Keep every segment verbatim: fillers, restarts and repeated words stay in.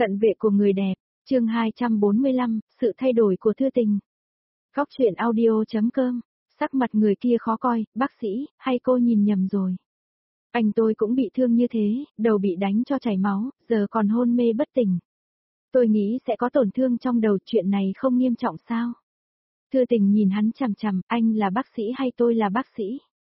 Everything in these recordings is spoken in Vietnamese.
Cận vệ của người đẹp, chương hai trăm bốn mươi lăm, sự thay đổi của Thư Tình. Góc truyện audio.com, sắc mặt người kia khó coi, bác sĩ, hay cô nhìn nhầm rồi. Anh tôi cũng bị thương như thế, đầu bị đánh cho chảy máu, giờ còn hôn mê bất tỉnh. Tôi nghĩ sẽ có tổn thương trong đầu, chuyện này không nghiêm trọng sao? Thư Tình nhìn hắn chằm chằm, anh là bác sĩ hay tôi là bác sĩ?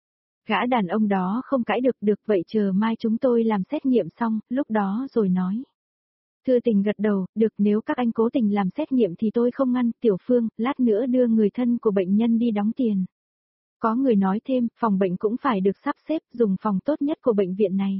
Gã đàn ông đó không cãi được, được vậy chờ mai chúng tôi làm xét nghiệm xong, lúc đó rồi nói. Thư Tình gật đầu, được, nếu các anh cố tình làm xét nghiệm thì tôi không ngăn. Tiểu Phương, lát nữa đưa người thân của bệnh nhân đi đóng tiền. Có người nói thêm, phòng bệnh cũng phải được sắp xếp, dùng phòng tốt nhất của bệnh viện này.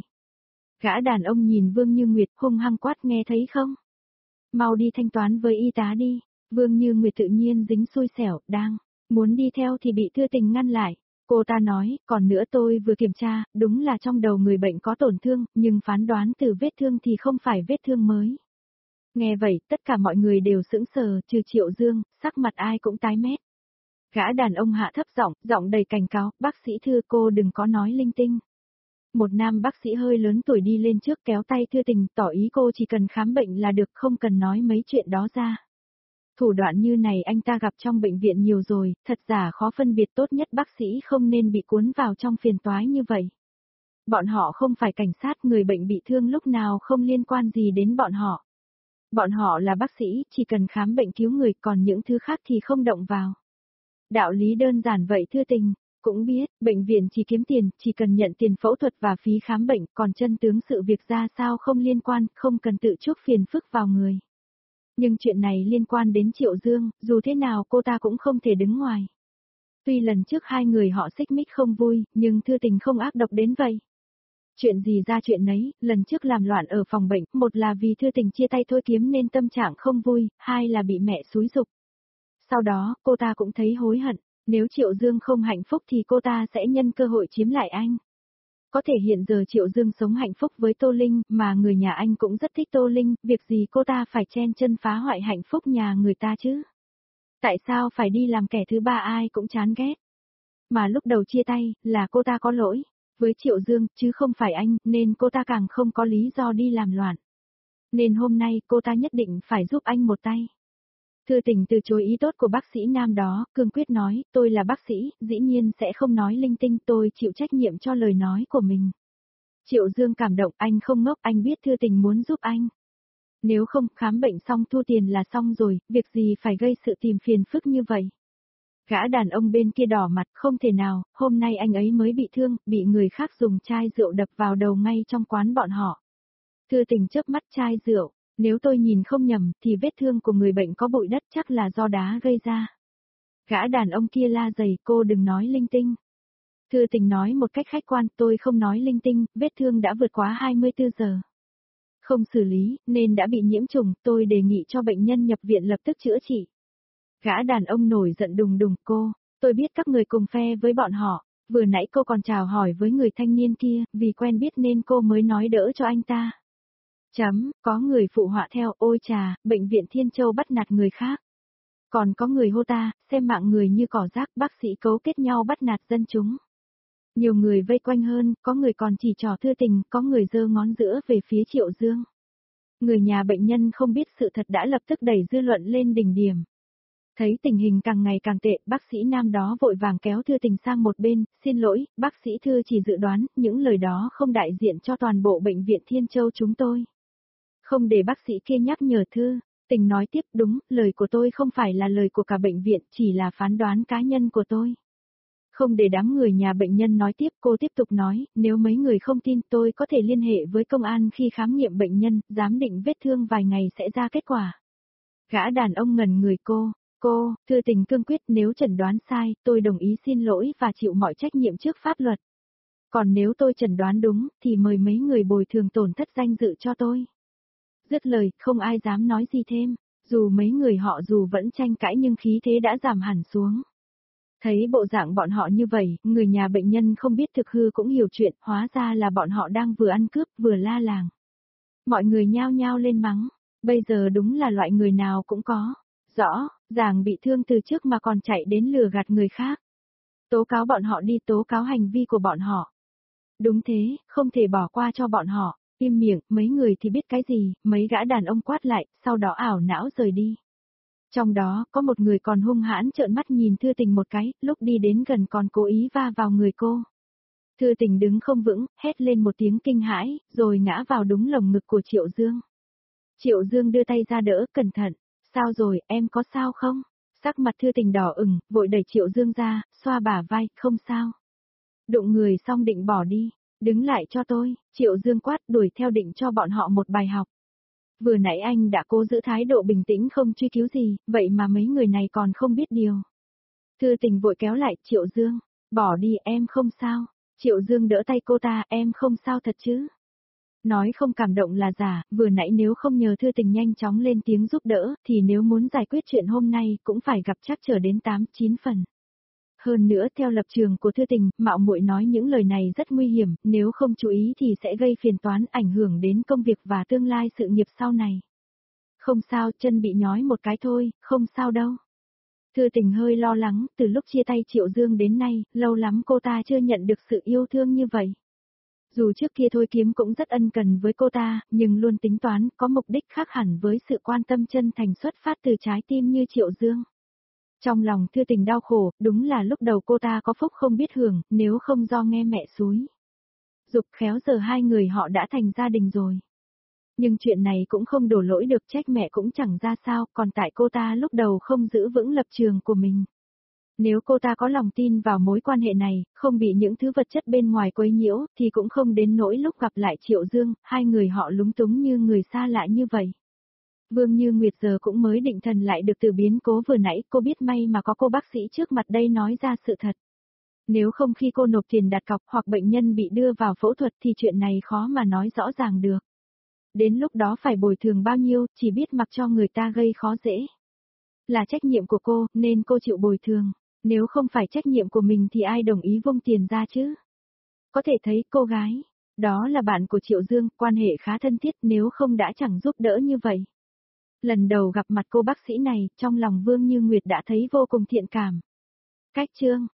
Gã đàn ông nhìn Vương Như Nguyệt hung hăng quát, nghe thấy không? Mau đi thanh toán với y tá đi. Vương Như Nguyệt tự nhiên dính xui xẻo, đang muốn đi theo thì bị Thư Tình ngăn lại. Cô ta nói, còn nữa tôi vừa kiểm tra, đúng là trong đầu người bệnh có tổn thương, nhưng phán đoán từ vết thương thì không phải vết thương mới. Nghe vậy, tất cả mọi người đều sững sờ, trừ Triệu Dương, sắc mặt ai cũng tái mét. Gã đàn ông hạ thấp giọng, giọng đầy cảnh cáo, bác sĩ Thư, cô đừng có nói linh tinh. Một nam bác sĩ hơi lớn tuổi đi lên trước kéo tay Thư Tình, tỏ ý cô chỉ cần khám bệnh là được, không cần nói mấy chuyện đó ra. Thủ đoạn như này anh ta gặp trong bệnh viện nhiều rồi, thật giả khó phân biệt, tốt nhất bác sĩ không nên bị cuốn vào trong phiền toái như vậy. Bọn họ không phải cảnh sát, người bệnh bị thương lúc nào không liên quan gì đến bọn họ. Bọn họ là bác sĩ, chỉ cần khám bệnh cứu người, còn những thứ khác thì không động vào. Đạo lý đơn giản vậy. Thư Tình cũng biết, bệnh viện chỉ kiếm tiền, chỉ cần nhận tiền phẫu thuật và phí khám bệnh, còn chân tướng sự việc ra sao không liên quan, không cần tự chuốc phiền phức vào người. Nhưng chuyện này liên quan đến Triệu Dương, dù thế nào cô ta cũng không thể đứng ngoài. Tuy lần trước hai người họ xích mích không vui, nhưng Thư Tình không ác độc đến vậy. Chuyện gì ra chuyện nấy, lần trước làm loạn ở phòng bệnh, một là vì Thư Tình chia tay Thôi Kiếm nên tâm trạng không vui, hai là bị mẹ xúi giục. Sau đó, cô ta cũng thấy hối hận, nếu Triệu Dương không hạnh phúc thì cô ta sẽ nhân cơ hội chiếm lại anh. Có thể hiện giờ Triệu Dương sống hạnh phúc với Tô Linh, mà người nhà anh cũng rất thích Tô Linh, việc gì cô ta phải chen chân phá hoại hạnh phúc nhà người ta chứ? Tại sao phải đi làm kẻ thứ ba ai cũng chán ghét? Mà lúc đầu chia tay, là cô ta có lỗi với Triệu Dương, chứ không phải anh, nên cô ta càng không có lý do đi làm loạn. Nên hôm nay cô ta nhất định phải giúp anh một tay. Thư Tình từ chối ý tốt của bác sĩ nam đó, cương quyết nói, tôi là bác sĩ, dĩ nhiên sẽ không nói linh tinh, tôi chịu trách nhiệm cho lời nói của mình. Triệu Dương cảm động, anh không ngốc, anh biết Thư Tình muốn giúp anh. Nếu không, khám bệnh xong thu tiền là xong rồi, việc gì phải gây sự tìm phiền phức như vậy. Gã đàn ông bên kia đỏ mặt, không thể nào, hôm nay anh ấy mới bị thương, bị người khác dùng chai rượu đập vào đầu ngay trong quán bọn họ. Thư Tình chớp mắt, chai rượu, nếu tôi nhìn không nhầm, thì vết thương của người bệnh có bụi đất, chắc là do đá gây ra. Gã đàn ông kia la dày, cô đừng nói linh tinh. Thư Tình nói một cách khách quan, tôi không nói linh tinh, vết thương đã vượt quá hai mươi tư giờ. Không xử lý, nên đã bị nhiễm trùng, tôi đề nghị cho bệnh nhân nhập viện lập tức chữa trị. Gã đàn ông nổi giận đùng đùng, cô, tôi biết các người cùng phe với bọn họ, vừa nãy cô còn chào hỏi với người thanh niên kia, vì quen biết nên cô mới nói đỡ cho anh ta. Chấm, có người phụ họa theo, ôi chà, bệnh viện Thiên Châu bắt nạt người khác. Còn có người hô ta, xem mạng người như cỏ rác, bác sĩ cấu kết nhau bắt nạt dân chúng. Nhiều người vây quanh hơn, có người còn chỉ trỏ Thư Tình, có người giơ ngón giữa về phía Triệu Dương. Người nhà bệnh nhân không biết sự thật đã lập tức đẩy dư luận lên đỉnh điểm. Thấy tình hình càng ngày càng tệ, bác sĩ nam đó vội vàng kéo Thư Tình sang một bên, xin lỗi, bác sĩ Thư chỉ dự đoán, những lời đó không đại diện cho toàn bộ bệnh viện Thiên Châu chúng tôi. Không để bác sĩ kia nhắc nhở Thư, Tình nói tiếp, đúng, lời của tôi không phải là lời của cả bệnh viện, chỉ là phán đoán cá nhân của tôi. Không để đám người nhà bệnh nhân nói tiếp, cô tiếp tục nói, nếu mấy người không tin tôi có thể liên hệ với công an khi khám nghiệm bệnh nhân, giám định vết thương vài ngày sẽ ra kết quả. Gã đàn ông ngẩn người, cô, cô, Thư Tình cương quyết, nếu chẩn đoán sai, tôi đồng ý xin lỗi và chịu mọi trách nhiệm trước pháp luật. Còn nếu tôi chẩn đoán đúng, thì mời mấy người bồi thường tổn thất danh dự cho tôi. Dứt lời, không ai dám nói gì thêm, dù mấy người họ dù vẫn tranh cãi nhưng khí thế đã giảm hẳn xuống. Thấy bộ dạng bọn họ như vậy, người nhà bệnh nhân không biết thực hư cũng hiểu chuyện, hóa ra là bọn họ đang vừa ăn cướp vừa la làng. Mọi người nhao nhao lên mắng, bây giờ đúng là loại người nào cũng có, rõ, ràng bị thương từ trước mà còn chạy đến lừa gạt người khác. Tố cáo bọn họ đi, tố cáo hành vi của bọn họ. Đúng thế, không thể bỏ qua cho bọn họ. Im miệng, mấy người thì biết cái gì, mấy gã đàn ông quát lại, sau đó ảo não rời đi. Trong đó, có một người còn hung hãn trợn mắt nhìn Thư Tình một cái, lúc đi đến gần còn cố ý va vào người cô. Thư Tình đứng không vững, hét lên một tiếng kinh hãi, rồi ngã vào đúng lồng ngực của Triệu Dương. Triệu Dương đưa tay ra đỡ, cẩn thận. Sao rồi, em có sao không? Sắc mặt Thư Tình đỏ ửng, vội đẩy Triệu Dương ra, xoa bả vai, không sao. Đụng người xong định bỏ đi. Đứng lại cho tôi, Triệu Dương quát đuổi theo định cho bọn họ một bài học. Vừa nãy anh đã cố giữ thái độ bình tĩnh không truy cứu gì, vậy mà mấy người này còn không biết điều. Thư Tình vội kéo lại Triệu Dương, bỏ đi em không sao. Triệu Dương đỡ tay cô ta, em không sao thật chứ. Nói không cảm động là giả, vừa nãy nếu không nhờ Thư Tình nhanh chóng lên tiếng giúp đỡ, thì nếu muốn giải quyết chuyện hôm nay cũng phải gặp trắc trở đến tám chín phần. Hơn nữa theo lập trường của Thư Tình, mạo muội nói những lời này rất nguy hiểm, nếu không chú ý thì sẽ gây phiền toán ảnh hưởng đến công việc và tương lai sự nghiệp sau này. Không sao, chân bị nhói một cái thôi, không sao đâu. Thư Tình hơi lo lắng, từ lúc chia tay Triệu Dương đến nay, lâu lắm cô ta chưa nhận được sự yêu thương như vậy. Dù trước kia Thôi Kiếm cũng rất ân cần với cô ta, nhưng luôn tính toán, có mục đích khác hẳn với sự quan tâm chân thành xuất phát từ trái tim như Triệu Dương. Trong lòng Thư Tình đau khổ, đúng là lúc đầu cô ta có phúc không biết hưởng, nếu không do nghe mẹ xúi giục khéo giờ hai người họ đã thành gia đình rồi. Nhưng chuyện này cũng không đổ lỗi được, trách mẹ cũng chẳng ra sao, còn tại cô ta lúc đầu không giữ vững lập trường của mình. Nếu cô ta có lòng tin vào mối quan hệ này, không bị những thứ vật chất bên ngoài quấy nhiễu, thì cũng không đến nỗi lúc gặp lại Triệu Dương, hai người họ lúng túng như người xa lạ như vậy. Vương Như Nguyệt giờ cũng mới định thần lại được từ biến cố vừa nãy, cô biết may mà có cô bác sĩ trước mặt đây nói ra sự thật. Nếu không khi cô nộp tiền đặt cọc hoặc bệnh nhân bị đưa vào phẫu thuật thì chuyện này khó mà nói rõ ràng được. Đến lúc đó phải bồi thường bao nhiêu, chỉ biết mặc cho người ta gây khó dễ. Là trách nhiệm của cô, nên cô chịu bồi thường. Nếu không phải trách nhiệm của mình thì ai đồng ý vung tiền ra chứ? Có thể thấy cô gái, đó là bạn của Triệu Dương, quan hệ khá thân thiết, nếu không đã chẳng giúp đỡ như vậy. Lần đầu gặp mặt cô bác sĩ này, trong lòng Vương Như Nguyệt đã thấy vô cùng thiện cảm. Cách chương